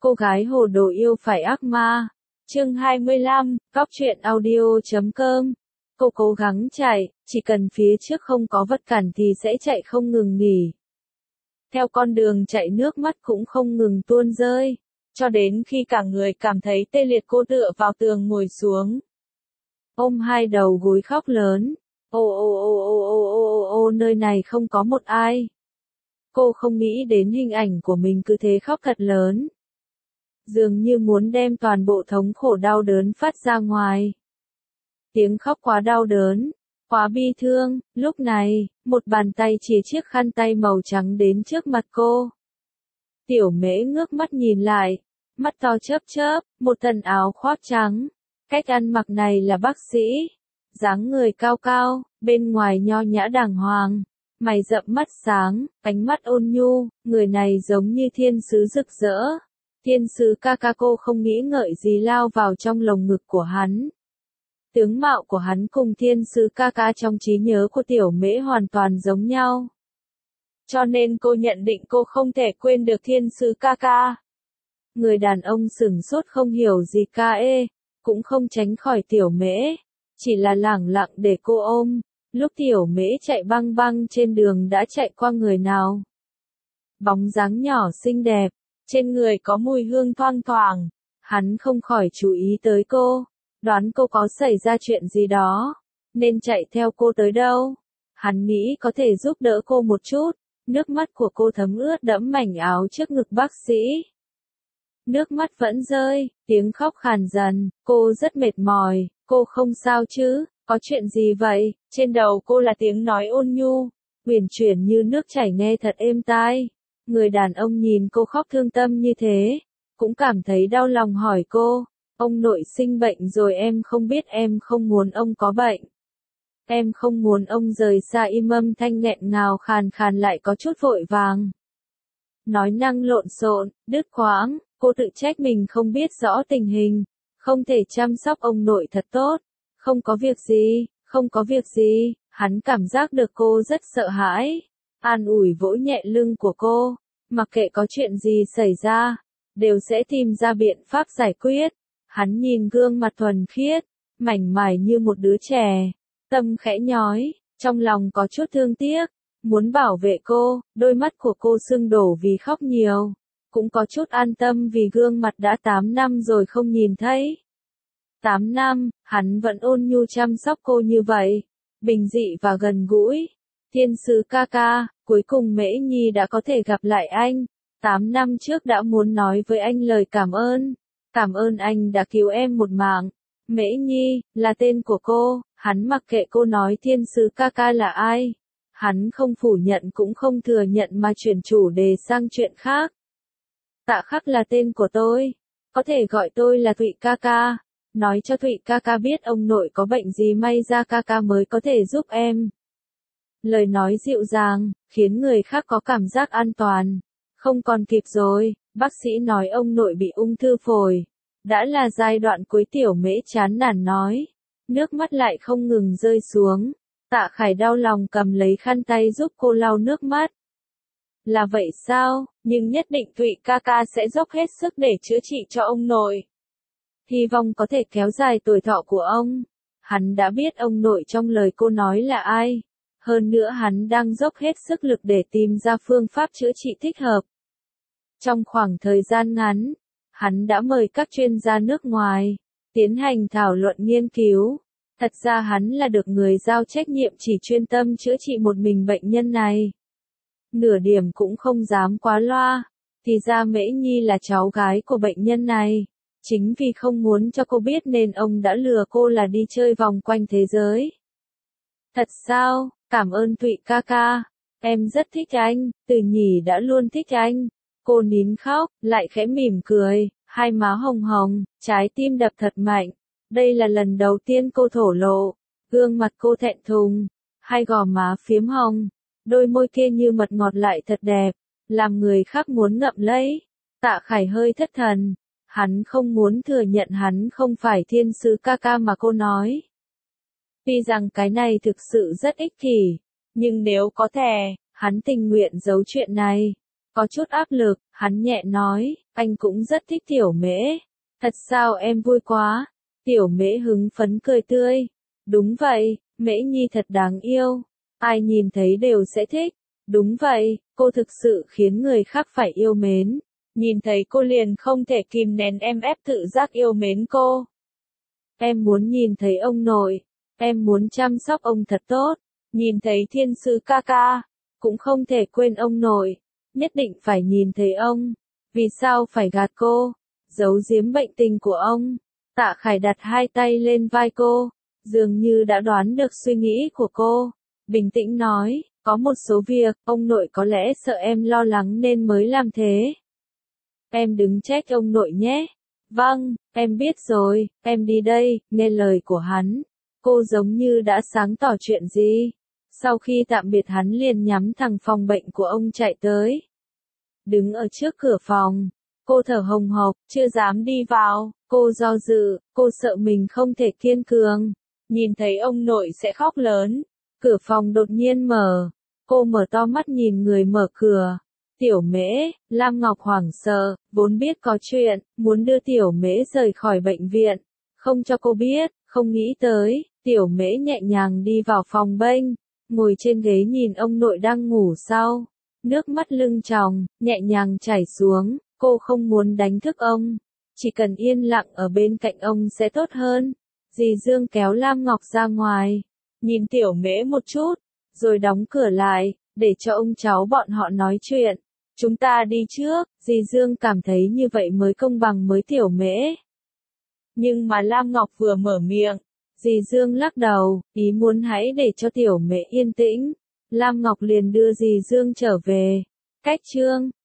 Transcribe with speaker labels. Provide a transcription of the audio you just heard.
Speaker 1: Cô gái hồ đồ yêu phải ác ma. Chương 25, Cóc truyện audio.com. Cô cố gắng chạy, chỉ cần phía trước không có vật cản thì sẽ chạy không ngừng nghỉ. Theo con đường chạy nước mắt cũng không ngừng tuôn rơi, cho đến khi cả người cảm thấy tê liệt cô tựa vào tường ngồi xuống. Ôm hai đầu gối khóc lớn. Ô, nơi này không có một ai. Cô không nghĩ đến hình ảnh của mình cứ thế khóc thật lớn. Dường như muốn đem toàn bộ thống khổ đau đớn phát ra ngoài. Tiếng khóc quá đau đớn, quá bi thương, lúc này, một bàn tay chỉ chiếc khăn tay màu trắng đến trước mặt cô. Tiểu Mễ ngước mắt nhìn lại, mắt to chớp chớp, một thân áo khoác trắng. Cách ăn mặc này là bác sĩ. Dáng người cao cao, bên ngoài nho nhã đàng hoàng. Mày rậm mắt sáng, ánh mắt ôn nhu, người này giống như thiên sứ rực rỡ. Thiên sứ Kakako không nghĩ ngợi gì lao vào trong lồng ngực của hắn. Tướng mạo của hắn cùng thiên sứ Kaka trong trí nhớ của Tiểu Mễ hoàn toàn giống nhau. Cho nên cô nhận định cô không thể quên được thiên sứ Kaka. Người đàn ông sửng sốt không hiểu gì cũng không tránh khỏi Tiểu Mễ, chỉ là lẳng lặng để cô ôm. Lúc Tiểu Mễ chạy băng băng trên đường đã chạy qua người nào? Bóng dáng nhỏ xinh đẹp, trên người có mùi hương thoang thoảng, hắn không khỏi chú ý tới cô, đoán cô có xảy ra chuyện gì đó, nên chạy theo cô tới đâu. Hắn nghĩ có thể giúp đỡ cô một chút, nước mắt của cô thấm ướt đẫm mảnh áo trước ngực bác sĩ. Nước mắt vẫn rơi, tiếng khóc khàn dần, cô rất mệt mỏi, cô không sao chứ, có chuyện gì vậy? Trên đầu cô là tiếng nói ôn nhu, uyển chuyển như nước chảy nghe thật êm tai. Người đàn ông nhìn cô khóc thương tâm như thế, cũng cảm thấy đau lòng hỏi cô, ông nội sinh bệnh rồi em không biết, em không muốn ông có bệnh. Em không muốn ông rời xa. Im âm thanh nghẹn ngào khàn khàn lại có chút vội vàng. Nói năng lộn xộn, đứt quãng, cô tự trách mình không biết rõ tình hình, không thể chăm sóc ông nội thật tốt. Không có việc gì, không có việc gì, hắn cảm giác được cô rất sợ hãi. An ủi vỗ nhẹ lưng của cô, mặc kệ có chuyện gì xảy ra, đều sẽ tìm ra biện pháp giải quyết. Hắn nhìn gương mặt thuần khiết, mảnh mải như một đứa trẻ, tâm khẽ nhói, trong lòng có chút thương tiếc, muốn bảo vệ cô, đôi mắt của cô sưng đổ vì khóc nhiều, cũng có chút an tâm vì gương mặt đã 8 năm rồi không nhìn thấy. 8 năm, hắn vẫn ôn nhu chăm sóc cô như vậy, bình dị và gần gũi. Thiên sứ Kaka, cuối cùng Mễ Nhi đã có thể gặp lại anh. 8 năm trước đã muốn nói với anh lời cảm ơn anh đã cứu em một mạng. Mễ Nhi, là tên của cô, hắn mặc kệ cô nói thiên sứ Kaka là ai. Hắn không phủ nhận cũng không thừa nhận mà chuyển chủ đề sang chuyện khác. Tạ Khắc là tên của tôi, có thể gọi tôi là Thụy Kaka. Nói cho Thụy Kaka biết ông nội có bệnh gì may ra Kaka mới có thể giúp em. Lời nói dịu dàng, khiến người khác có cảm giác an toàn. Không còn kịp rồi, bác sĩ nói ông nội bị ung thư phổi. Đã là giai đoạn cuối. Tiểu Mễ chán nản nói. Nước mắt lại không ngừng rơi xuống. Tạ Khải đau lòng cầm lấy khăn tay giúp cô lau nước mắt. Là vậy sao, nhưng nhất định Thụy Kaka sẽ dốc hết sức để chữa trị cho ông nội. Hy vọng có thể kéo dài tuổi thọ của ông. Hắn đã biết ông nội trong lời cô nói là ai. Hơn nữa hắn đang dốc hết sức lực để tìm ra phương pháp chữa trị thích hợp. Trong khoảng thời gian ngắn, hắn đã mời các chuyên gia nước ngoài, tiến hành thảo luận nghiên cứu. Thật ra hắn là được người giao trách nhiệm chỉ chuyên tâm chữa trị một mình bệnh nhân này. Nửa điểm cũng không dám quá loa. Thì ra Mễ Nhi là cháu gái của bệnh nhân này. Chính vì không muốn cho cô biết nên ông đã lừa cô là đi chơi vòng quanh thế giới. Thật sao, cảm ơn Thụy Kaka. Em rất thích anh, từ nhỉ đã luôn thích anh. Cô nín khóc, lại khẽ mỉm cười, hai má hồng hồng, trái tim đập thật mạnh. Đây là lần đầu tiên cô thổ lộ, gương mặt cô thẹn thùng, hai gò má phiếm hồng, đôi môi kia như mật ngọt lại thật đẹp, làm người khác muốn ngậm lấy. Tạ Khải hơi thất thần, hắn không muốn thừa nhận hắn không phải thiên sứ Kaka mà cô nói. Tuy rằng cái này thực sự rất ích kỷ, nhưng nếu có thể, hắn tình nguyện giấu chuyện này. Có chút áp lực, hắn nhẹ nói, anh cũng rất thích Tiểu Mễ. Thật sao em vui quá. Tiểu Mễ hứng phấn cười tươi. Đúng vậy, Mễ Nhi thật đáng yêu. Ai nhìn thấy đều sẽ thích. Đúng vậy, cô thực sự khiến người khác phải yêu mến. Nhìn thấy cô liền không thể kìm nén, em ép tự giác yêu mến cô. Em muốn nhìn thấy ông nội. Em muốn chăm sóc ông thật tốt. Nhìn thấy thiên sứ ca ca. Cũng không thể quên ông nội. Nhất định phải nhìn thấy ông. Vì sao phải gạt cô? Giấu giếm bệnh tình của ông. Tạ Khải đặt hai tay lên vai cô. Dường như đã đoán được suy nghĩ của cô. Bình tĩnh nói, có một số việc, ông nội có lẽ sợ em lo lắng nên mới làm thế. Em đừng trách ông nội nhé. Vâng, em biết rồi, em đi đây, nghe lời của hắn. Cô giống như đã sáng tỏ chuyện gì. Sau khi tạm biệt hắn liền nhắm thẳng phòng bệnh của ông chạy tới. Đứng ở trước cửa phòng, cô thở hồng hộc, chưa dám đi vào, cô do dự, cô sợ mình không thể kiên cường. Nhìn thấy ông nội sẽ khóc lớn. Cửa phòng đột nhiên mở. Cô mở to mắt nhìn người mở cửa. Tiểu Mễ. Lam Ngọc hoảng sợ, vốn biết có chuyện, muốn đưa Tiểu Mễ rời khỏi bệnh viện. Không cho cô biết, không nghĩ tới, Tiểu Mễ nhẹ nhàng đi vào phòng bênh, ngồi trên ghế nhìn ông nội đang ngủ sau. Nước mắt lưng tròng, nhẹ nhàng chảy xuống, cô không muốn đánh thức ông. Chỉ cần yên lặng ở bên cạnh ông sẽ tốt hơn. Dì Dương kéo Lam Ngọc ra ngoài, nhìn Tiểu Mễ một chút, rồi đóng cửa lại, để cho ông cháu bọn họ nói chuyện. Chúng ta đi trước, dì Dương cảm thấy như vậy mới công bằng với Tiểu Mễ. Nhưng mà Lam Ngọc vừa mở miệng, dì Dương lắc đầu, ý muốn hãy để cho Tiểu Mễ yên tĩnh. Lam Ngọc liền đưa dì Dương trở về. Cách chương